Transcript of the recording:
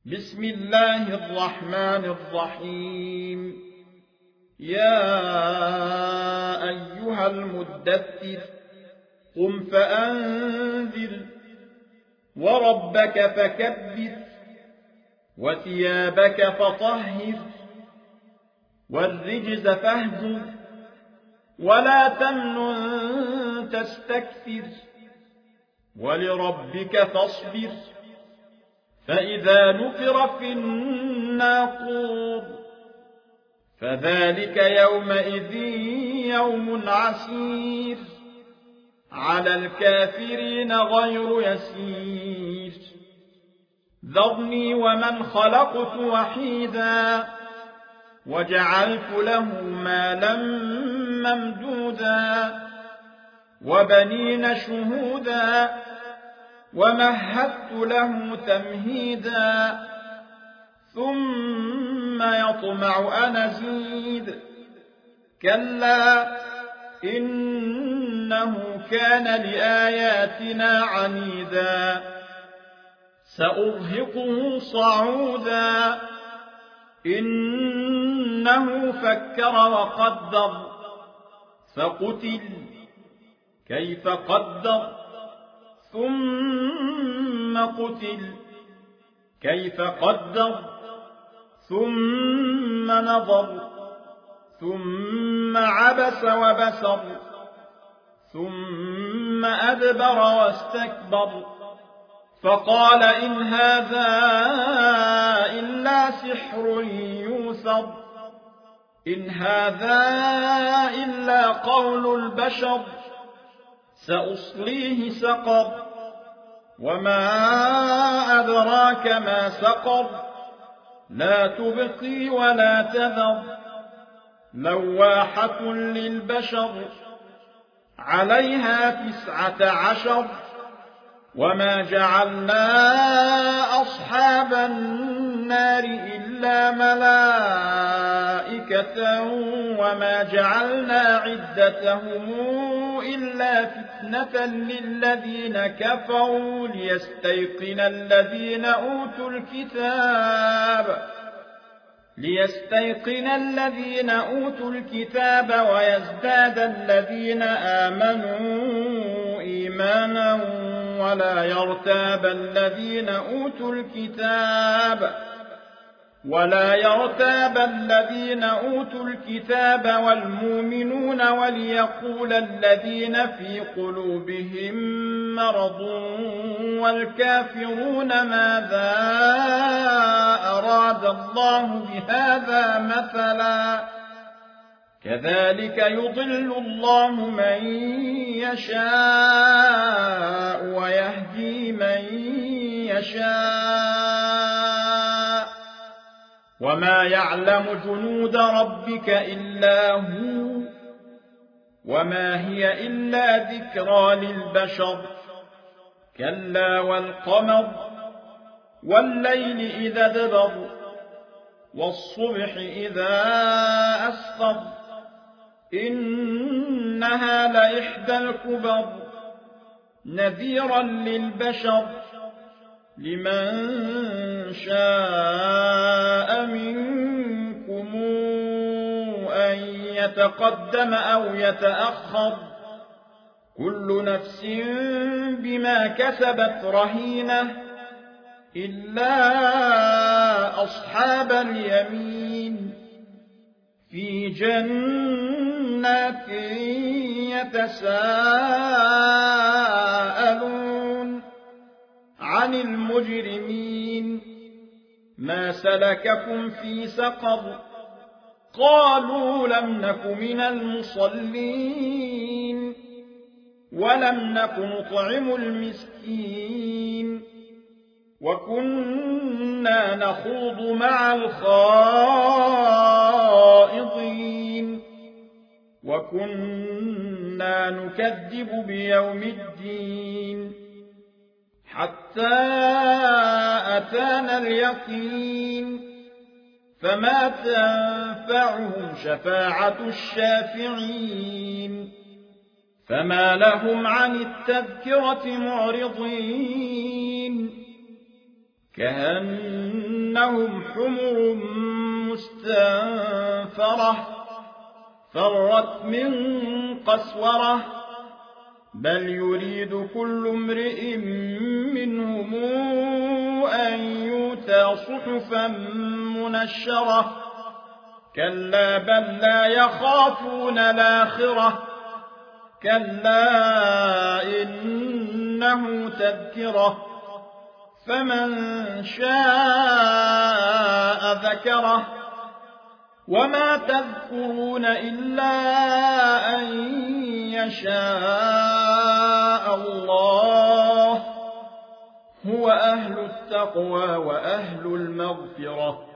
بسم الله الرحمن الرحيم. يا أيها المدثر قم فأنذر وربك فكبر وثيابك فطهر والرجز فاهجر ولا تمنن تستكثر ولربك فاصبر فإذا نقر في الناقور فذلك يومئذ يوم عسير على الكافرين غير يسير. ذرني ومن خلقت وحيدا وجعلت له مالا ممدودا وبنين شهودا ومهدت له تمهيدا ثم يطمع أن أزيد كلا إنه كان لآياتنا عنيدا سأرهقه صعودا إنه فكر وقدر فقتل كيف قدر ثم قتل كيف قدر ثم نظر ثم عبس وبسر ثم أدبر واستكبر فقال إن هذا إلا سحر يوثر إن هذا إلا قول البشر سأصليه سقر وما أدراك ما سقر لا تبقي ولا تذر لواحة للبشر عليها 19 وما جعلنا أصحاب النار إلا ملائكة وما جعلنا عدتهم إلا فتنة للذين كفروا ليستيقن الذين أوتوا الكتاب ويزداد الذين آمنوا إيمانا ولا يرتاب الذين أوتوا الكتاب والمؤمنون وليقول الذين في قلوبهم مرض والكافرون ماذا أراد الله بهذا مثلا كذلك يضل الله من يشاء ويهدي من يشاء وما يعلم جنود ربك إلا هو وما هي إلا ذكرى للبشر كلا والقمر والليل إذا دبر والصبح إذا أسفر إنها لإحدى الكبر نذيرا للبشر لمن شاء منكم أن يتقدم أو يتأخر كل نفس بما كسبت رهينة إلا أصحاب اليمين في جنات يتساءلون عن المجرمين ما سلككم في سقر قالوا لم نك من المصلين ولم نك نطعم المسكين وكنا نخوض مع الخائضين وكنا نكذب بيوم الدين حتى أتانا اليقين فما تنفعهم شفاعة الشافعين فما لهم عن التذكرة معرضين كأنهم حمر مستنفرة فرت من قسورة بل يريد كل امرئ منهم أن يؤتى صحفا منشرة كلا بل لا يخافون الآخرة كلا إنه تذكرة فمن شاء ذكره وما تذكرون إلا أن يشاء الله هو أهل التقوى وأهل المغفرة